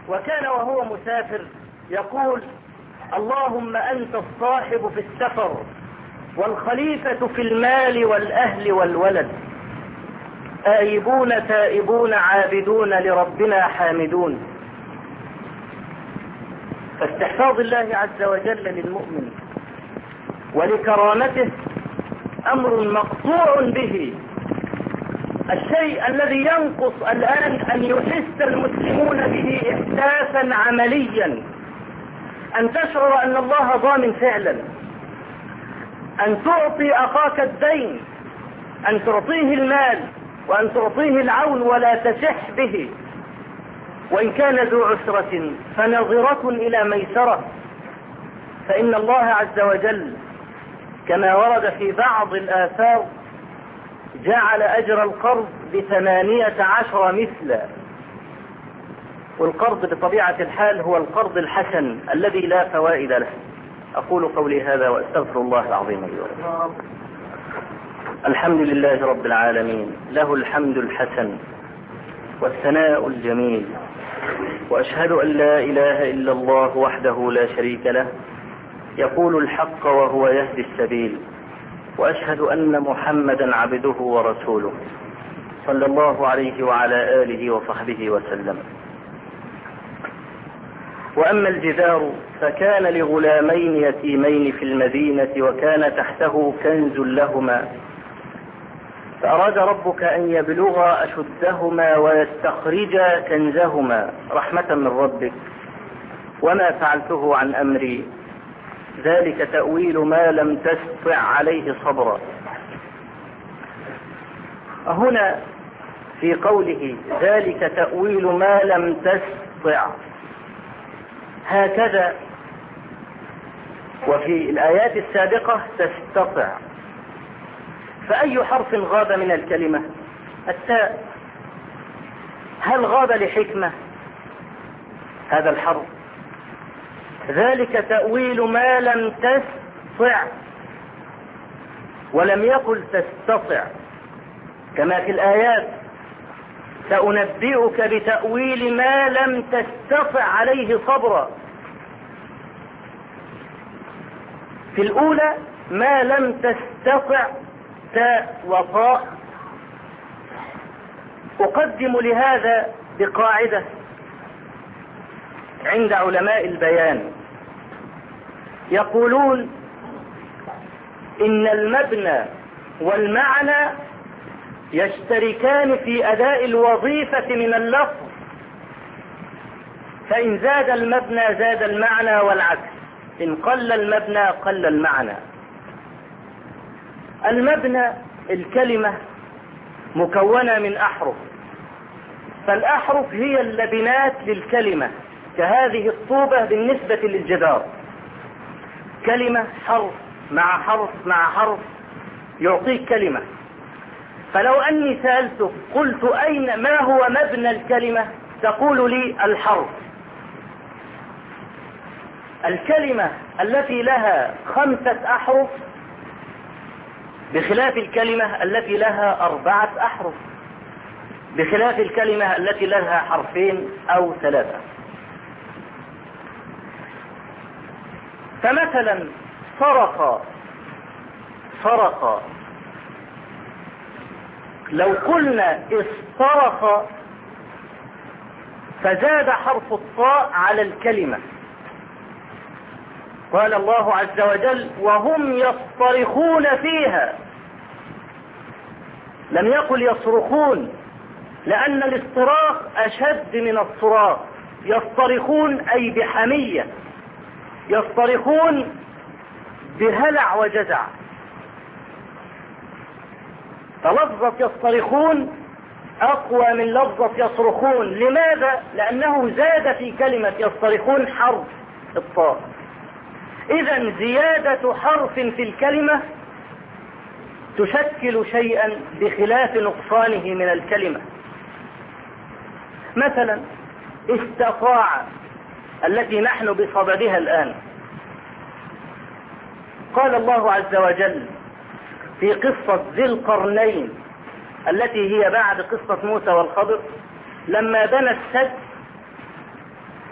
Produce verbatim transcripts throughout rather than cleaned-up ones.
وكان وهو مسافر يقول: اللهم أنت الصاحب في السفر والخليفة في المال والأهل والولد، آيبون تائبون عابدون لربنا حامدون. فاستحفاظ الله عز وجل للمؤمن ولكرامته أمر مقطوع به. الشيء الذي ينقص الآن أن يحس المسلمون به إحساسا عمليا، أن تشعر أن الله ضامن فعلا، أن تعطي أخاك الدين، أن تعطيه المال وأن تعطيه العون ولا تشح به، وإن كان ذو عسرة فنظرة إلى ميسرة، فإن الله عز وجل كما ورد في بعض الآثار جعل أجر القرض بثمانية عشر مثلا. والقرض بطبيعة الحال هو القرض الحسن الذي لا فوائد له. أقول قولي هذا وأستغفر الله العظيم لي ولكم. الحمد لله رب العالمين، له الحمد الحسن والثناء الجميل، وأشهد أن لا إله إلا الله وحده لا شريك له يقول الحق وهو يهدي السبيل، وأشهد أن محمدا عبده ورسوله صلى الله عليه وعلى آله وصحبه وسلم. وأما الجدار فكان لغلامين يتيمين في المدينة وكان تحته كنز لهما، فأراد ربك أن يبلغا أشدهما ويستخرجا كنزهما رحمة من ربك وما فعلته عن أمري ذلك تأويل ما لم تستطع عليه صبرا. هنا في قوله ذلك تأويل ما لم تستطع هكذا، وفي الآيات السابقة تستطع، فأي حرف غاب من الكلمة؟ التاء. هل غاب لحكمة هذا الحرف؟ ذلك تأويل ما لم تستطع، ولم يقل تستطع كما في الآيات سأنبئك بتأويل ما لم تستطع عليه صبرا. في الأولى ما لم تستطع تاء وطاء. أقدم لهذا بقاعدة عند علماء البيان، يقولون إن المبنى والمعنى يشتركان في أداء الوظيفة من اللفظ، فإن زاد المبنى زاد المعنى والعكس، إن قل المبنى قل المعنى. المبنى الكلمة مكونة من أحرف، فالأحرف هي اللبنات للكلمة، كهذه الطوبة بالنسبة للجدار، كلمة حرف مع حرف مع حرف يعطيك كلمة. فلو أني سألتك قلت أين ما هو مبنى الكلمة تقول لي الحرف. الكلمة التي لها خمسة أحرف بخلاف الكلمة التي لها أربعة أحرف، بخلاف الكلمة التي لها حرفين أو ثلاثة. فمثلا سرق سرق، لو قلنا استرق فزاد حرف الطاء على الكلمة. قال الله عز وجل وهم يصطرخون فيها، لم يقل يصرخون، لأن الاصطراخ أشد من الصراخ. يصطرخون أي بحمية، يصطرخون بهلع وجزع. فلفظة يصطرخون أقوى من لفظة يصرخون. لماذا؟ لأنه زاد في كلمة يصطرخون حرف الطاء. إذن زيادة حرف في الكلمة تشكل شيئا بخلاف نقصانه من الكلمة. مثلا استطاع التي نحن بصددها الآن، قال الله عز وجل في قصة ذي القرنين التي هي بعد قصة موسى والخضر، لما بنى السد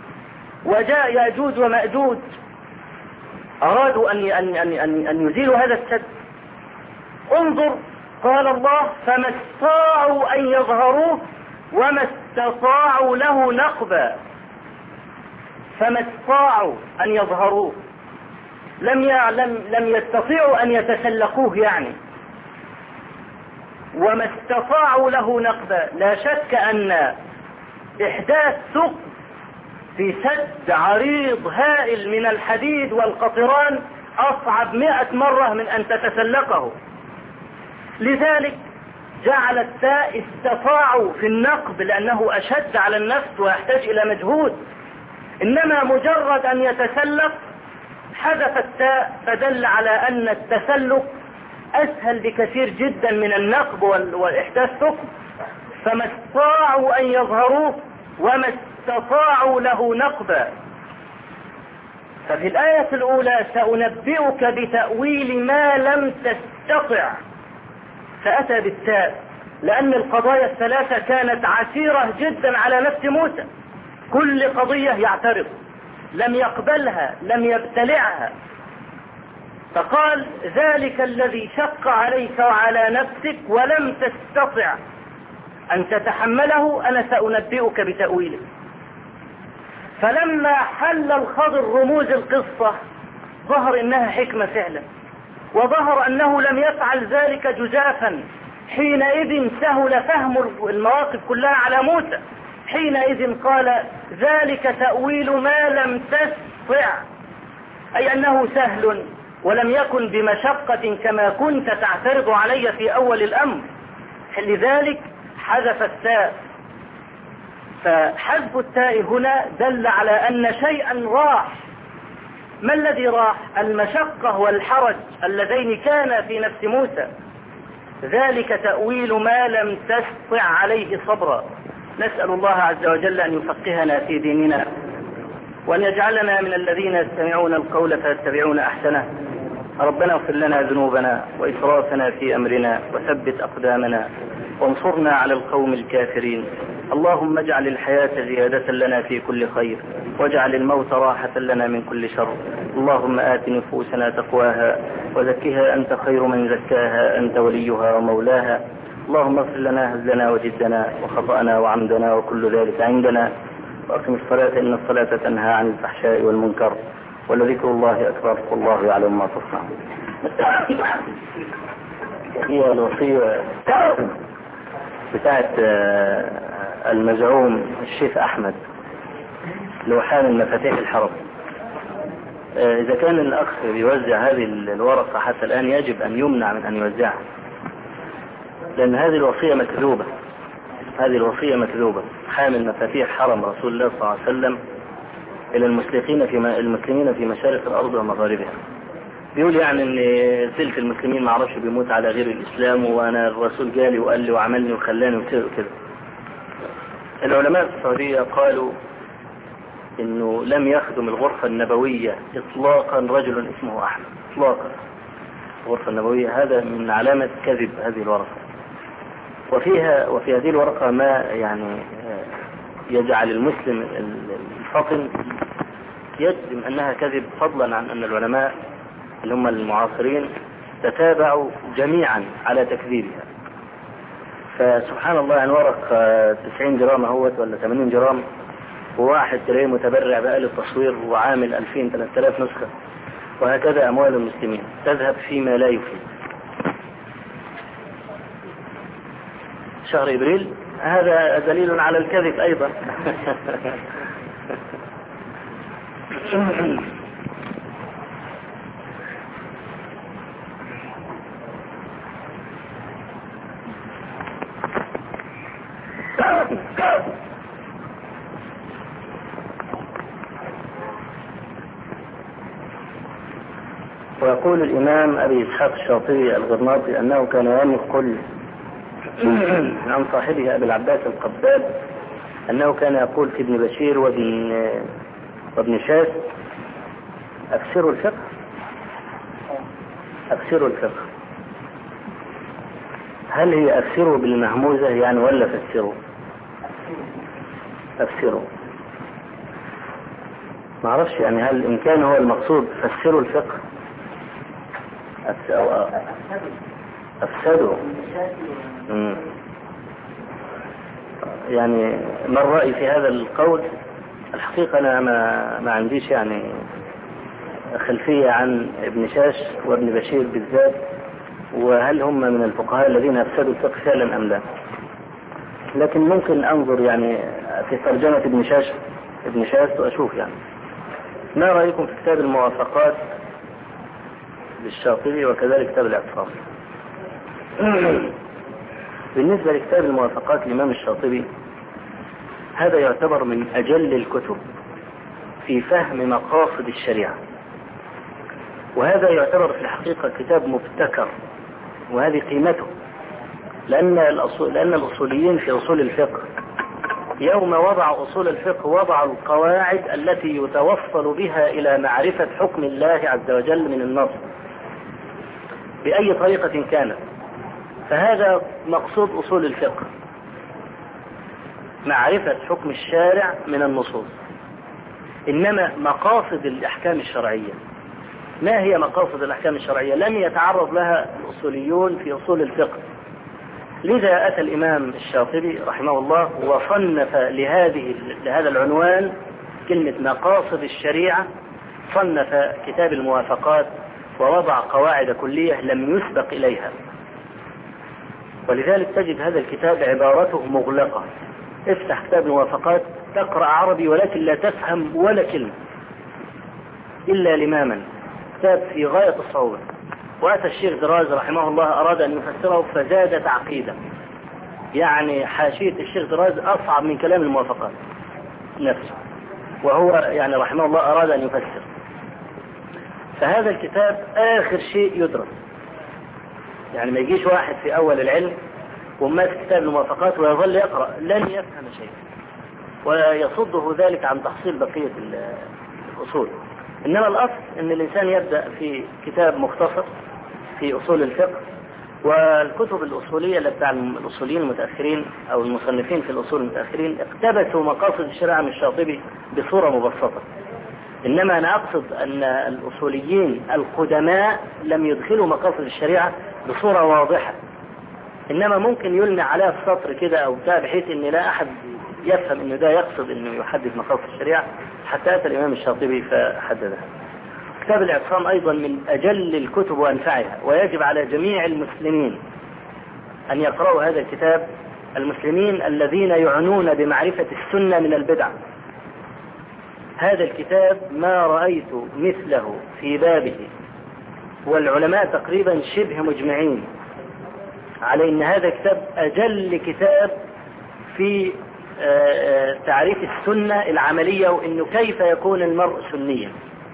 وجاء يأجوج ومأجوج أرادوا أن أن أن أن يزيلوا هذا السد. انظر قال الله فما استطاعوا أن يظهروه وما استطاعوا له نقبا. فما استطاعوا أن يظهروه، لم لم لم يستطيعوا أن يتسلقوه يعني. وما استطاعوا له نقبا، لا شك أن إحداث ثقب في سد عريض هائل من الحديد والقطران أصعب مئة مرة من أن تتسلقه. لذلك جعل التاء استطاعوا في النقب لأنه أشد على النفس ويحتاج إلى مجهود، إنما مجرد أن يتسلق حذف التاء فدل على أن التسلق أسهل بكثير جدا من النقب والإحداث ثقب. فما استطاعوا أن يظهروه وما استطاعوا له نقبا. ففي الآية الأولى سأنبئك بتأويل ما لم تستطع، فأتى بالتاء لأن القضايا الثلاثة كانت عسيرة جدا على نفس موسى، كل قضية يعترض، لم يقبلها لم يبتلعها، فقال ذلك الذي شق عليك وعلى نفسك ولم تستطع أن تتحمله أنا سأنبئك بتأويله. فلما حل الخضر رموز القصة ظهر إنها حكمة فعلا، وظهر أنه لم يفعل ذلك جزافا. حينئذ سهل فهم المواقف كلها على موسى، حينئذ قال ذلك تأويل ما لم تستطع، أي أنه سهل ولم يكن بمشقة كما كنت تعترض علي في أول الأمر. لذلك حذف التاء. فحذف التاء هنا دل على أن شيئا راح. ما الذي راح؟ المشقة والحرج اللذين كانا في نفس موسى. ذلك تأويل ما لم تستطع عليه صبرا. نسأل الله عز وجل أن يفقهنا في ديننا، وأن يجعلنا من الذين يستمعون القول فيتبعون أحسنه. ربنا اغفر لنا ذنوبنا وإسرافنا في أمرنا وثبت أقدامنا وانصرنا على القوم الكافرين. اللهم اجعل الحياة زيادة لنا في كل خير، واجعل الموت راحة لنا من كل شر. اللهم آت نفوسنا تقواها وزكها أنت خير من زكاها، أنت وليها ومولاها. اللهم اغفر لنا هزلنا وجدنا وخطأنا وعمدنا وكل ذلك عندنا، وأقم الصلاة إن الصلاة تنهى عن الفحشاء والمنكر، ولذكر الله أكبر والله يعلم ما تصنعون. هي الوصية بتاعت المزعوم الشيخ أحمد لو حامل مفاتيح الحرم. إذا كان الأخ يوزع هذه الورقة حتى الآن يجب أن يمنع من أن يوزعها، لأن هذه الوصية مكذوبة. هذه الوصية مكذوبة. حامل مفاتيح حرم رسول الله صلى الله عليه وسلم إلى المسلمين في المسلمين في مشارق الأرض ومغاربها. بيقول يعني ان سلك المسلمين ما عرفش بيموت على غير الإسلام، وأنا الرسول جالي وقال لي وعملني وخلاني وكذا. العلماء في السعودية قالوا انه لم يخدم الغرفة النبوية اطلاقا رجل اسمه أحمد اطلاقا. الغرفة النبوية هذا من علامة كذب هذه الورقة، وفيها وفي هذه الورقة ما يعني يجعل المسلم الفطن يجزم أنها كذب، فضلا عن أن العلماء اللي هم المعاصرين تتابعوا جميعا على تكذيبها. فسبحان الله، يعني ورق تسعين جرام اهوت ولا ثمانين جرام، وواحد تلاقيه متبرع بآلة تصوير وعامل ألفين ثلاثة آلاف نسخة، وهكذا أموال المسلمين تذهب فيما لا يفيد. شهر إبريل هذا دليل على الكذب أيضا. ويقول الإمام أبي إسحاق الشاطبي الغرناطي أنه كان ينقل عن صاحبه أبي العباس القباب أنه كان يقول في ابن بشير وابن وابن شاس أكثروا الفقه أكثروا الفقه. هل هي أكثروا بالمهموزة يعني ولا فسروا؟ أكثروا. ما اعرفش يعني هل إن كان هو المقصود فسروا الفقه أفسدوا. مم. يعني ما الرأي في هذا القول؟ الحقيقة أنا ما, ما عنديش يعني خلفية عن ابن شاش وابن بشير بالذات، وهل هم من الفقهاء الذين أفسدوا الفقه فعلا أم لا، لكن ممكن أنظر يعني في ترجمة ابن شاش ابن شاش وأشوف يعني. ما رأيكم في كتاب الموافقات للشاطبي وكذلك كتاب الاعتصام؟ بالنسبة لكتاب الموافقات للإمام الشاطبي، هذا يعتبر من أجل الكتب في فهم مقاصد الشريعة، وهذا يعتبر في الحقيقة كتاب مبتكر، وهذه قيمته، لأن الأصول لأن الأصوليين في أصول الفقه يوم وضع أصول الفقه وضعوا القواعد التي يتوصل بها إلى معرفة حكم الله عز وجل من النص بأي طريقة كانت. فهذا مقصود أصول الفقه، معرفة حكم الشارع من النصوص. إنما مقاصد الأحكام الشرعية، ما هي مقاصد الأحكام الشرعية؟ لم يتعرض لها الأصوليون في أصول الفقه. لذا أتى الإمام الشاطبي رحمه الله وصنف لهذه لهذا العنوان كلمة مقاصد الشريعة، صنف كتاب الموافقات ووضع قواعد كلية لم يسبق إليها. ولذلك تجد هذا الكتاب عبارته مغلقة، افتح كتاب الموافقات تقرأ عربي ولكن لا تفهم ولا كلمة إلا لماما، كتاب في غاية الصعوبة. وأتى الشيخ دراز رحمه الله أراد أن يفسره فزاد تعقيدا، يعني حاشية الشيخ دراز أصعب من كلام الموافقات نفسه، وهو يعني رحمه الله أراد أن يفسر. فهذا الكتاب آخر شيء يدرس، يعني ما يجيش واحد في أول العلم وماسك كتاب الموافقات ويظل يقرأ لن يفهم شيء، ويصده ذلك عن تحصيل بقية الأصول. إنما الأصل أن الإنسان يبدأ في كتاب مختصر في أصول الفقه، والكتب الأصولية اللي بتاع الأصوليين المتأخرين أو المصنفين في الأصول المتأخرين اقتبسوا مقاصد الشريعة من الشاطبي بصورة مبسطة. إنما أنا أقصد أن الأصوليين القدماء لم يدخلوا مقاصد الشريعة بصورة واضحة، إنما ممكن يلمع عليها في سطر كده أو بتاع بحيث أن لا أحد يفهم أنه ده يقصد أنه يحدد مقاصد الشريعة، حتى أتى الإمام الشاطبي فحددها. كتاب الاعتصام أيضا من أجل الكتب وأنفعها، ويجب على جميع المسلمين أن يقرأوا هذا الكتاب، المسلمين الذين يعنون بمعرفة السنة من البدع. هذا الكتاب ما رأيت مثله في بابه، والعلماء تقريبا شبه مجمعين على أن هذا كتاب أجل كتاب في تعريف السنة العملية، وأنه كيف يكون المرء سنيا.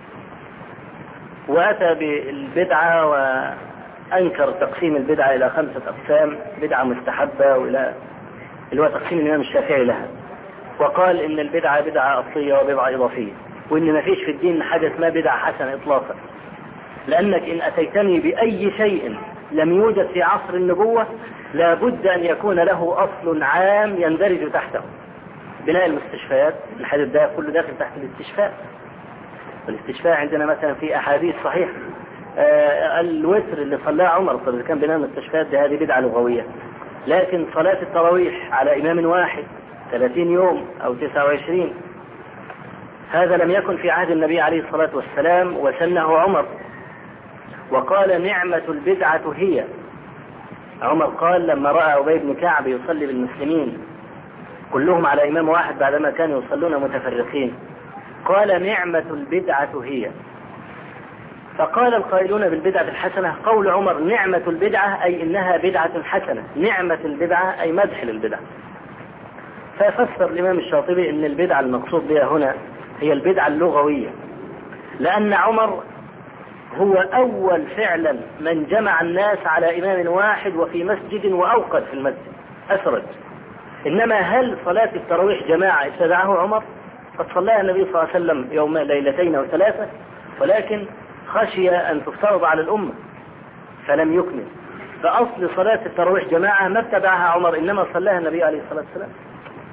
وأتى بالبدعة وأنكر تقسيم البدعة إلى خمسة أقسام، بدعة مستحبة وإلى اللي هو تقسيم الإمام الشافعي لها، وقال إن البدعة بدعة أصلية وبدعة إضافية، وإن ما فيش في الدين حاجة اسمها بدعة حسنة إطلاقا، لأنك إن أتيتني بأي شيء لم يوجد في عصر النبوة لابد أن يكون له أصل عام يندرج تحته. بناء المستشفيات، الحديث ده كله داخل تحت الاستشفاء. الاستشفاء عندنا مثلا في أحاديث صحيح، آه الوتر اللي صلاه عمر اللي كان بناء المستشفيات ده هذه بدعة لغوية، لكن صلاة التراويح على إمام واحد ثلاثين يوم أو تسعة وعشرين هذا لم يكن في عهد النبي عليه الصلاة والسلام، وسنه عمر وقال نعمة البدعة هي. عمر قال لما رأى أبي بن كعب يصلي بالمسلمين كلهم على إمام واحد بعدما كانوا يصلون متفرقين، قال نعمة البدعة هي. فقال القائلون بالبدعة الحسنة قول عمر نعمة البدعة أي إنها بدعة حسنة، نعمة البدعة أي مدح للبدعة. ففسر الإمام الشاطبي أن البدعة المقصود بها هنا هي البدعة اللغوية، لأن عمر هو أول فعلا من جمع الناس على إمام واحد وفي مسجد وأوقد في المسجد أسرج. إنما هل صلاة التراويح جماعة ابتدعه عمر؟ قد صلىها النبي صلى الله عليه وسلم يوم ليلتين أو ثلاثة، ولكن خشي أن تفترض على الأمة فلم يكمل. فأصل صلاة التراويح جماعة ما ابتدعها عمر، إنما صلىها النبي عليه الصلاة والسلام.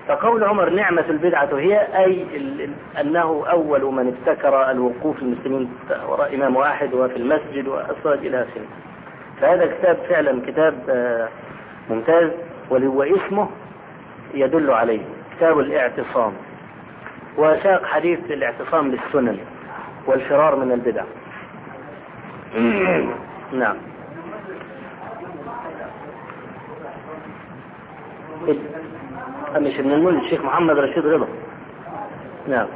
فقول عمر نعمة البدعة هي أي أنه أول من ابتكر الوقوف المسلمين وراء إمام واحد وفي المسجد والصلاة إلى آخره. فهذا كتاب فعلا كتاب ممتاز، واسمه يدل عليه، كتاب الاعتصام، وساق حديث الاعتصام للسنن والفرار من البدع. نعم. مش ابن الملك الشيخ محمد رشيد رضا. نعم.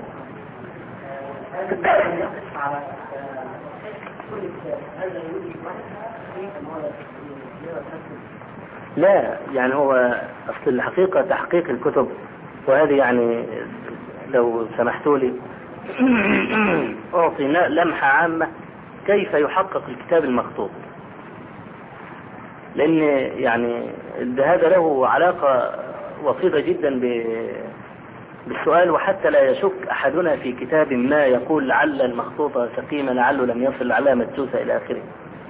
لا يعني هو أصل الحقيقة تحقيق الكتب، وهذه يعني لو سمحتوا لي أعطي لمحة عامة كيف يحقق الكتاب المخطوط، لأن يعني هذا له علاقة وطيدة جدا بالسؤال، وحتى لا يشك أحدنا في كتاب ما يقول لعل المخطوطة سقيمة، لعله لم يصل لعلها مدسوسة إلى آخره.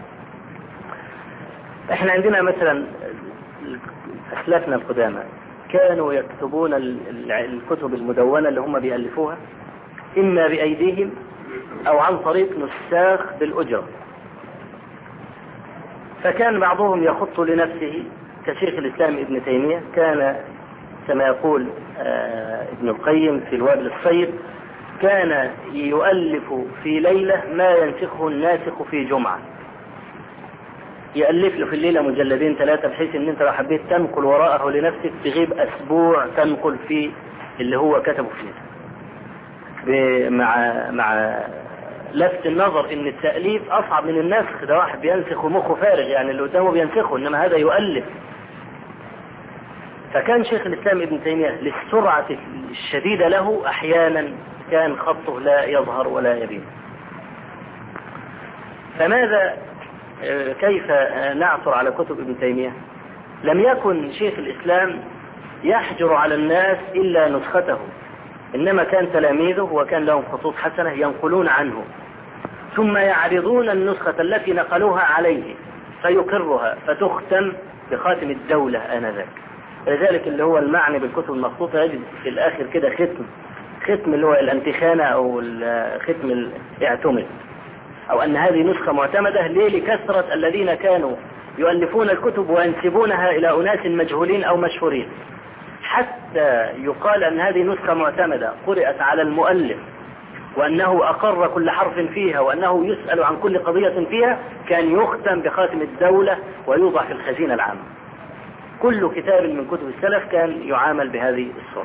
احنا عندنا مثلا أسلافنا القدامى كانوا يكتبون الكتب المدونة اللي هم بيألفوها إما بأيديهم أو عن طريق نساخ بالأجرة. فكان بعضهم يخط لنفسه كشيخ الإسلام ابن تيمية، كان كما يقول ابن القيم في الوابل الصيب كان يؤلف في ليلة ما ينسخه الناسخ في جمعة، يألف له في الليلة مجلدين ثلاثة، بحيث ان انت لو حبيت تنقل وراءه لنفسك تغيب اسبوع تنقل في اللي هو كتبه فيه، مع مع لفت النظر ان التأليف اصعب من النسخ. ده واحد بينسخ ومخه فارغ، يعني اللي قدامه بينسخه، انما هذا يؤلف. فكان شيخ الإسلام ابن تيمية للسرعة الشديدة له أحيانا كان خطه لا يظهر ولا يبين. فماذا كيف نعثر على كتب ابن تيمية؟ لم يكن شيخ الإسلام يحجر على الناس إلا نسخته، إنما كان تلاميذه وكان لهم خطوط حسنة ينقلون عنه، ثم يعرضون النسخة التي نقلوها عليه فيقرها فتختم بخاتم الدولة آنذاك. لذلك اللي هو المعني بالكتب المخطوطة يجد في الآخر كده ختم، ختم اللي هو الانتخانة أو ختم الاعتمد، أو أن هذه نسخة معتمدة. ليه؟ لكثرة الذين كانوا يؤلفون الكتب وينسبونها إلى أناس مجهولين أو مشهورين، حتى يقال أن هذه نسخة معتمدة قرأت على المؤلف وأنه أقر كل حرف فيها وأنه يسأل عن كل قضية فيها، كان يختم بخاتم الدولة ويوضع في الخزينة العامة. كل كتاب من كتب السلف كان يعامل بهذه الصورة.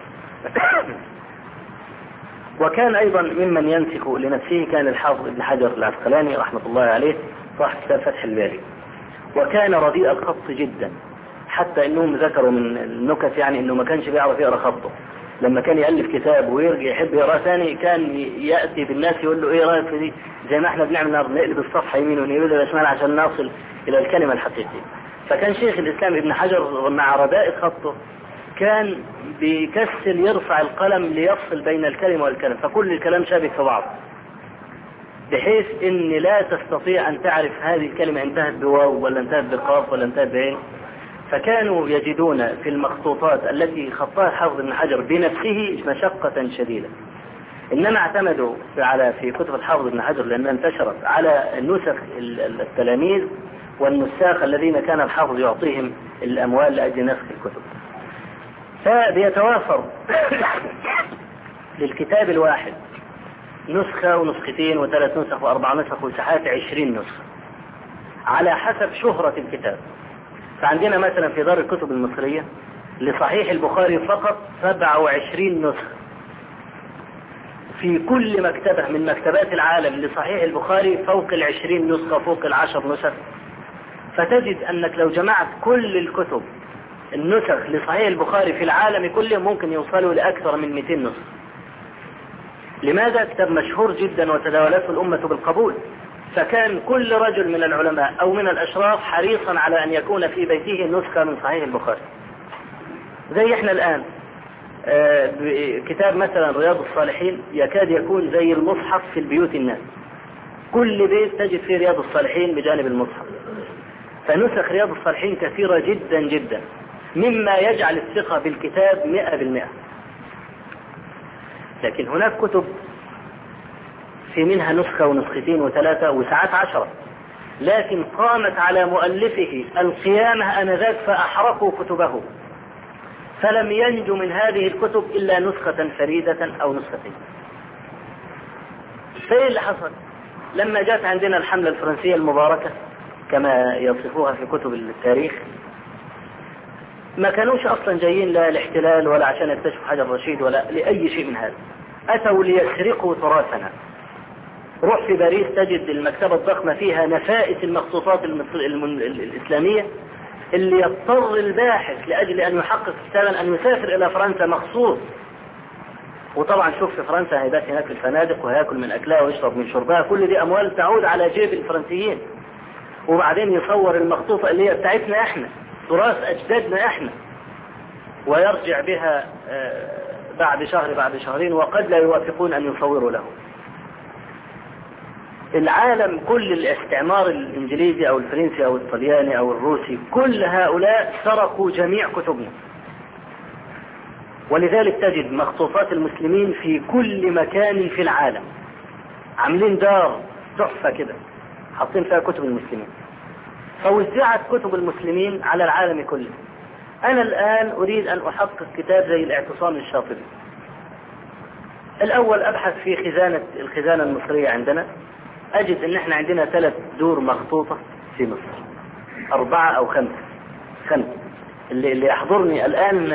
وكان أيضا ممن ينسك لنفسه كان الحافظ ابن حجر العسقلاني رحمة الله عليه صاحب كتاب فتح الباري، وكان رديء الخط جدا، حتى انهم ذكروا من النكت يعني انه ما كانش بيعرف يقرأ خطه. لما كان يألف كتاب ويرجع يحب يقرأ ثاني كان يأتي بالناس يقول له ايه رأيك في دي، زي ما احنا بنعمل نقلب الصفحة يمين ونقلب شمال عشان نصل الى الكلمة الحقيقية. فكان شيخ الإسلام ابن حجر مع رداء خطه كان بيكسل يرفع القلم ليفصل بين الكلمة والكلمة، فكل الكلام شابك في بعض، بحيث ان لا تستطيع ان تعرف هذه الكلمة انتهت بواو ولا انتهت بقاف ولا انتهت بعين. فكانوا يجدون في المخطوطات التي خطاها حافظ ابن حجر بنفسه مشقة شديدة، انما اعتمدوا على في كتب الحافظ ابن حجر لانها انتشرت على نسخ التلاميذ والنساخ الذين كان الحافظ يعطيهم الاموال لاجل نسخ الكتب. فبيتوافر للكتاب الواحد نسخة ونسختين وثلاث نسخ واربع نسخ وساعات عشرين نسخة على حسب شهرة الكتاب. فعندنا مثلا في دار الكتب المصرية لصحيح البخاري فقط سبعة وعشرين نسخة، في كل مكتبة من مكتبات العالم لصحيح البخاري فوق العشرين نسخة، فوق العشر نسخ. فتجد أنك لو جمعت كل الكتب النسخ لصحيح البخاري في العالم كله ممكن يوصلوا لأكثر من مئتين نسخة. لماذا؟ كتاب مشهور جدا وتداولته الأمة بالقبول، فكان كل رجل من العلماء أو من الأشراف حريصا على أن يكون في بيته نسخة من صحيح البخاري. زي إحنا الآن آه كتاب مثلا رياض الصالحين يكاد يكون زي المصحف في البيوت الناس، كل بيت تجد فيه رياض الصالحين بجانب المصحف. فنسخ رياض الصالحين كثيرة جدا جدا، مما يجعل الثقة بالكتاب مئة بالمئة. لكن هناك كتب في منها نسخة ونسختين وثلاثة وساعات عشرة، لكن قامت على مؤلفه القيامة آنذاك فأحرقوا كتبه، فلم ينجو من هذه الكتب إلا نسخة فريدة أو نسختين. فإيه اللي حصل؟ لما جاءت عندنا الحملة الفرنسية المباركة كما يصفوها في كتب التاريخ، ما كانوش أصلا جايين لا الاحتلال ولا عشان يكتشفوا حجر رشيد ولا لأي شيء من هذا، أتوا ليسرقوا تراثنا. روح في باريس تجد المكتبة الضخمة فيها نفائس المخطوطات الإسلامية اللي يضطر الباحث لأجل أن يحقق كتابا أن يسافر إلى فرنسا مخصوص. وطبعا شوف في فرنسا هيبات هناك في الفنادق وهياكل من أكلها ويشرب من شربها، كل دي أموال تعود على جيب الفرنسيين. وبعدين يصور المخطوطة اللي هي بتاعتنا احنا، تراث أجدادنا احنا، ويرجع بها بعد شهر بعد شهرين وقد لا يوافقون أن يصوروا له. العالم كل الاستعمار الإنجليزي أو الفرنسي أو الطلياني أو الروسي كل هؤلاء سرقوا جميع كتبنا، ولذلك تجد مخطوطات المسلمين في كل مكان في العالم، عاملين دار تحفة كده حاطين فيها كتب المسلمين، فوزعت كتب المسلمين على العالم كله. أنا الآن أريد أن أحقق كتاب زي الاعتصام الشاطبي. الأول أبحث في خزانة الخزانة المصرية عندنا، أجد أن احنا عندنا ثلاث دور مخطوطة في مصر، أربعة أو خمسة خمسة اللي, اللي يحضرني الآن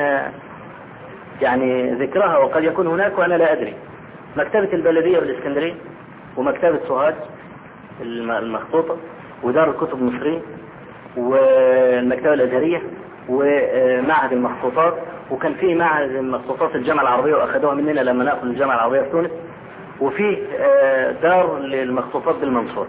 يعني ذكرها، وقد يكون هناك وأنا لا أدري. مكتبة البلدية بالإسكندرية، ومكتبة سوهاج المخطوطة، ودار الكتب المصرية، والمكتبة الأزهرية، ومعهد المخطوطات، وكان في معهد المخطوطات الجامعة العربية وأخذوها مننا لما نأخذ الجامعة العربية في تونس، وفي دار للمخطوطات بالمنصورة.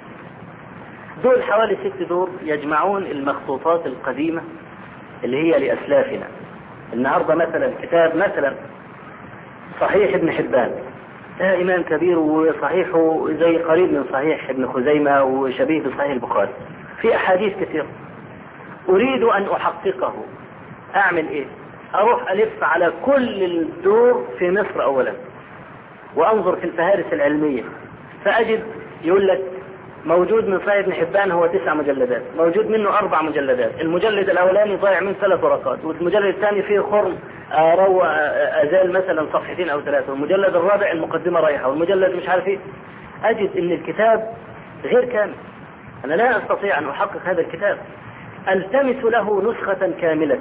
دول حوالي ست دور يجمعون المخطوطات القديمة اللي هي لأسلافنا. النهاردة مثلا كتاب مثلا صحيح ابن حبان، ده إمام كبير وصحيحه زي قريب من صحيح ابن خزيمة وشبيه بصحيح البخاري، في أحاديث كثيرة. أريد أن أحققه، أعمل إيه؟ أروح ألف على كل الدور في مصر أولا، وأنظر في الفهارس العلمية، فأجد يقول لك موجود من صحيح ابن حبان هو تسع مجلدات، موجود منه أربع مجلدات، المجلد الأولاني ضايع من ثلاث ورقات، والمجلد الثاني فيه خرم روى أزال مثلا صفحتين أو ثلاثة، والمجلد الرابع المقدمة رايحة، والمجلد مش عارف إيه. أجد إن الكتاب غير كامل، أنا لا أستطيع أن أحقق هذا الكتاب، ألتمس له نسخة كاملة.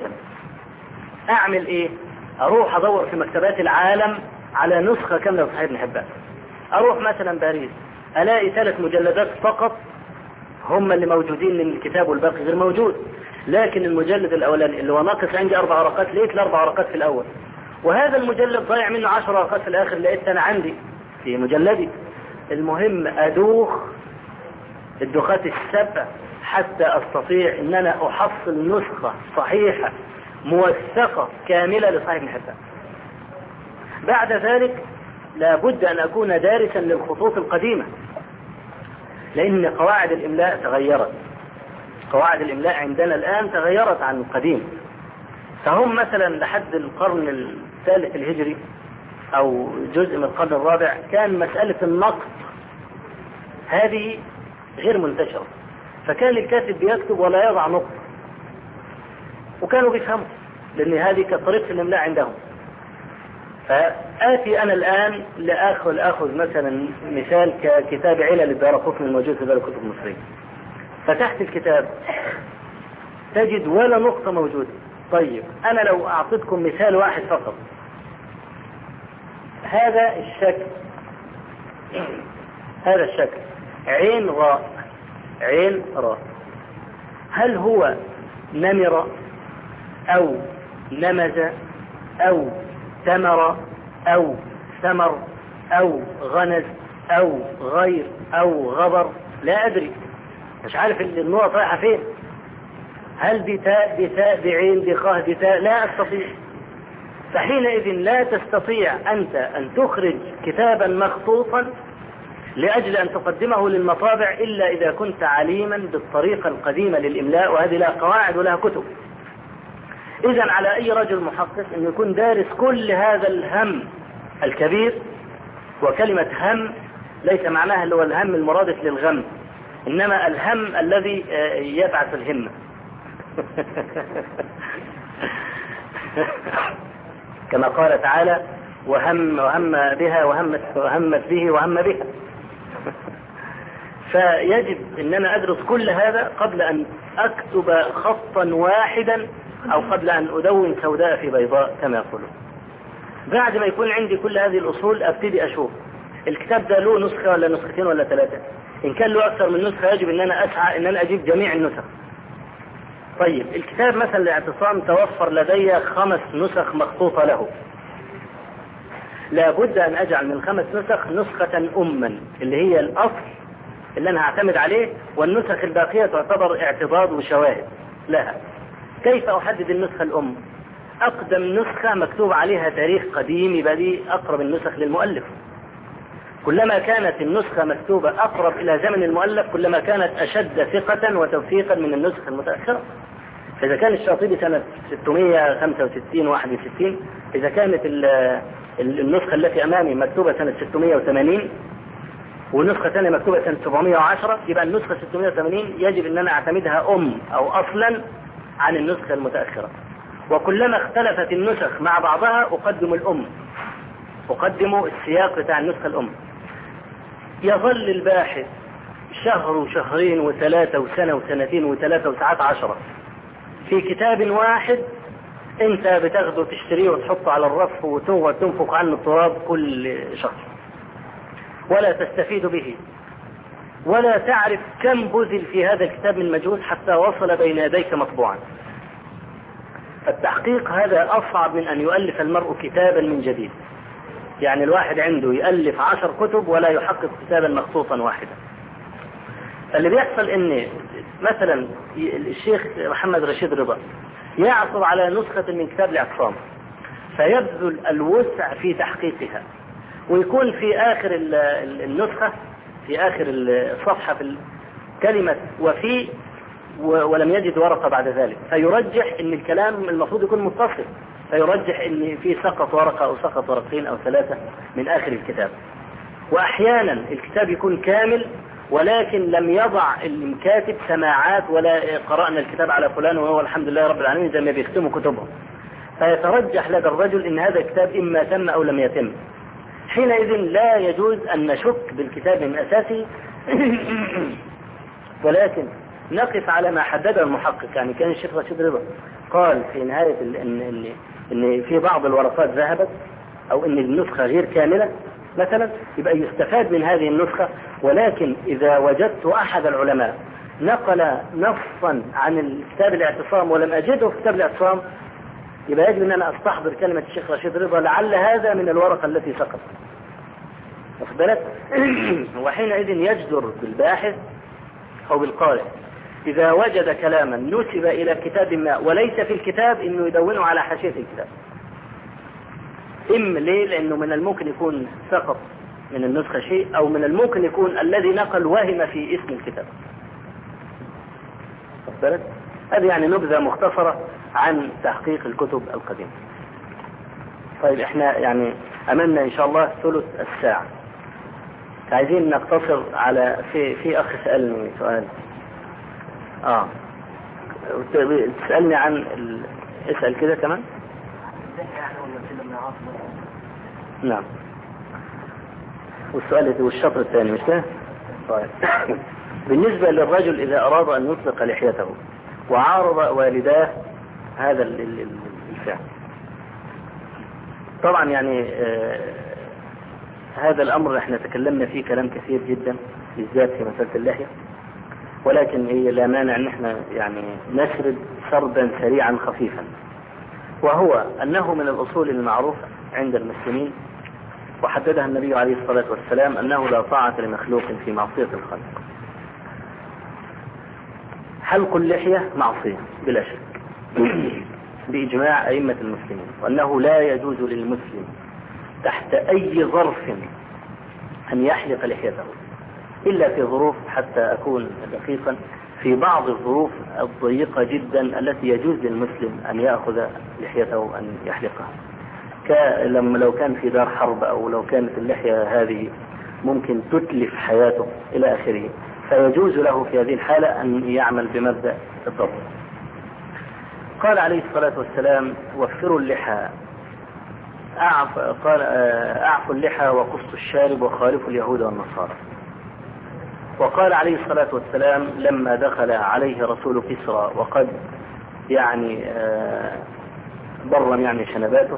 أعمل إيه؟ أروح أدور في مكتبات العالم على نسخة كاملة صحيح ابن حبان. أروح مثلا باريس ألاقي ثلاث مجلدات فقط هم اللي موجودين من الكتاب والباقي غير موجود، لكن المجلد الأولاني اللي هو ناقص عندي أربع ورقات لقيت الأربع ورقات في الأول، وهذا المجلد ضايع منه عشر ورقات في الآخر لقيت أنا عندي في مجلدي. المهم أدوخ الدخات السبع حتى أستطيع أن أنا أحصل نسخة صحيحة موثقة كاملة لصحيح ابن حبان. بعد ذلك لابد أن أكون دارسا للخطوط القديمة، لأن قواعد الإملاء تغيرت، قواعد الإملاء عندنا الآن تغيرت عن القديم. فهم مثلا لحد القرن الثالث الهجري أو جزء من القرن الرابع كان مسألة النقط هذه غير منتشرة، فكان الكاتب بيكتب ولا يضع نقط، وكانوا بيفهموا لأن هذه كطريقة الإملاء عندهم. فآتي أنا الآن لأخذ أخذ مثلا مثال ككتاب علل الدارقطني الموجود في دار الكتب المصرية، فتحت الكتاب تجد ولا نقطة موجودة. طيب أنا لو أعطيتكم مثال واحد فقط، هذا الشكل هذا الشكل عين راء عين راء، هل هو نمر أو نمز أو ثمر أو ثمر أو غنز أو غير أو غبر؟ لا أدري، مش عارف النقط رايحة فين، هل بتاء بتاء بعين بخاء بتاء؟ لا أستطيع. فحينئذ لا تستطيع أنت أن تخرج كتابا مخطوطا لأجل أن تقدمه للمطابع إلا إذا كنت عليما بالطريقة القديمة للإملاء، وهذه لها قواعد ولها كتب. إذن على أي رجل محقق أن يكون دارس كل هذا الهم الكبير. وكلمة هم ليس معناها اللي هو الهم المرادف للغم، إنما الهم الذي يبعث الهمة. كما قال تعالى وهم وهم بها وهمت وهمت به وهم بها. فيجب ان انا ادرس كل هذا قبل ان اكتب خطا واحدا او قبل ان ادون سوداء في بيضاء كما يقولون. بعد ما يكون عندي كل هذه الاصول ابتدي اشوف الكتاب ده له نسخة ولا نسختين ولا ثلاثة. ان كان له اكثر من نسخة يجب ان انا اسعى ان انا اجيب جميع النسخ. طيب الكتاب مثلا الاعتصام توفر لدي خمس نسخ مخطوطة له، لابد ان اجعل من خمس نسخ نسخة اما اللي هي الاصل اللي انا هعتمد عليه، والنسخ الباقية تعتبر اعتضاد وشواهد لها. كيف احدد النسخة الام؟ اقدم نسخة مكتوب عليها تاريخ قديم يبقى دي اقرب النسخ للمؤلف. كلما كانت النسخة مكتوبة اقرب الى زمن المؤلف كلما كانت اشد ثقة وتوثيقا من النسخة المتأخرة. فاذا كان الشاطبي سنة ستمائة وخمسة وستين واحد وستين، اذا كانت النسخة التي امامي مكتوبة سنة ستمائة وثمانين والنسخة الثانية مكتوبة سنة سبعمائة وعشرة، يبقى النسخة ستمائة وثمانين يجب ان انا اعتمدها ام او اصلا عن النسخة المتأخرة. وكلما اختلفت النسخ مع بعضها اقدم الام، اقدم السياق بتاع النسخة الام. يظل الباحث شهر وشهرين وثلاثة وسنة وسنتين وثلاثة وساعات عشرة في كتاب واحد انت بتاخده تشتريه وتحطه على الرف وتنفق عنه التراب كل شهر، ولا تستفيد به ولا تعرف كم بذل في هذا الكتاب من مجهود حتى وصل بين يديك مطبوعا. التحقيق هذا أصعب من أن يؤلف المرء كتابا من جديد. يعني الواحد عنده يؤلف عشر كتب ولا يحقق كتابا مخصوصا واحدا. اللي بيحصل ان مثلا الشيخ محمد رشيد رضا يعثر على نسخة من كتاب الاعتصام فيبذل الوسع في تحقيقها، ويكون في آخر النسخة في آخر الصفحة في كلمة وفي ولم يجد ورقة بعد ذلك، فيرجح ان الكلام المفروض يكون متصل، فيرجح ان في سقط ورقة او سقط ورقتين او ثلاثة من آخر الكتاب. واحيانا الكتاب يكون كامل ولكن لم يضع الكاتب سماعات ولا قرأنا الكتاب على فلان وهو الحمد لله رب العالمين زي ما بيختموا كتبهم، فيترجح لدى الرجل ان هذا الكتاب اما تم او لم يتم. حينئذ لا يجوز ان نشك بالكتاب من اساسه ولكن نقف على ما حدده المحقق. يعني كان الشيخ رشيد رضا قال في نهاية ان, إن, إن في بعض الورقات ذهبت او ان النسخة غير كاملة مثلا، يبقى يستفاد من هذه النسخة. ولكن إذا وجدت أحد العلماء نقل نصا عن الكتاب الاعتصام ولم أجده في كتاب الاعتصام يبقى يجب أن أنا أستحضر كلمة الشيخ رشيد رضا لعل هذا من الورقة التي سقط. واخد بالك؟ وحينئذ يجدر بالباحث أو بالقارئ إذا وجد كلاما نسب إلى كتاب ما وليس في الكتاب إنه يدونه على حاشية الكتاب. إما ليه؟ لأنه من الممكن يكون سقط من النسخة شيء، أو من الممكن يكون الذي نقل وهم في اسم الكتاب. هذه يعني نبذة مختصرة عن تحقيق الكتب القديمة. طيب احنا يعني أمامنا إن شاء الله ثلث الساعة، عايزين نقتصر على في في أخ سألني سؤال آه تسألني عن ال... اسأل كده كمان. نعم. والسؤال والشطر الثاني مش كده؟ طيب. بالنسبة للرجل إذا أراد أن يطلق لحيته وعارض والداه هذا الفعل، طبعا يعني آه هذا الأمر احنا تكلمنا فيه كلام كثير جدا بالذات في مسألة اللحية، ولكن هي لا مانع ان احنا يعني نسرد سردا سريعا خفيفا. وهو أنه من الأصول المعروفة عند المسلمين وحددها النبي عليه الصلاة والسلام أنه لا طاعة لمخلوق في معصية الخالق. حلق اللحية معصية بلا شك بإجماع أئمة المسلمين، وأنه لا يجوز للمسلم تحت أي ظرف أن يحلق لحيته إلا في ظروف، حتى أكون دقيقا، في بعض الظروف الضيقة جدا التي يجوز للمسلم أن يأخذ لحيته أن يحلقها. لما لو كان في دار حرب أو لو كانت اللحية هذه ممكن تتلف حياته إلى آخره، فيجوز له في هذه الحالة أن يعمل بمبدأ الضبط. قال عليه الصلاة والسلام: وفروا اللحى، أعف قال أعفوا اللحى وقصوا الشارب وخالفوا اليهود والنصارى. وقال عليه الصلاة والسلام لما دخل عليه رسول كسرى وقد يعني برم يعني شنباته،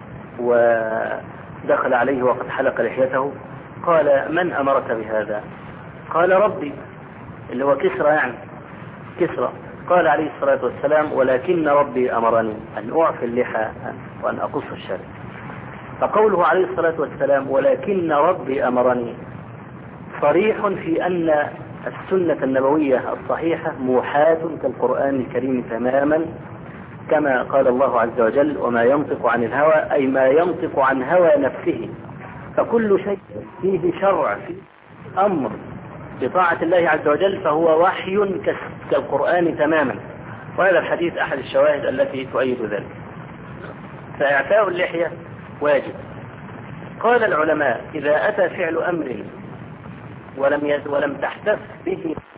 ودخل عليه وقد حلق لحيته، قال: من أمرك بهذا؟ قال: ربي، اللي هو كسرى يعني كسرى. قال عليه الصلاة والسلام: ولكن ربي أمرني أن أعفي اللحى وأن أقص الشارب. فقوله عليه الصلاة والسلام ولكن ربي أمرني صريح في أن السنة النبوية الصحيحة موحاة كالقرآن الكريم تماما، كما قال الله عز وجل: وما ينطق عن الهوى، أي ما ينطق عن هوى نفسه. فكل شيء فيه شرع، فيه أمر بطاعة الله عز وجل، فهو وحي كالقرآن تماما. وهذا الحديث أحد الشواهد التي تؤيد ذلك. فإعفاء اللحية واجب. قال العلماء: إذا أتى فعل أمر ولم ولم تحتف به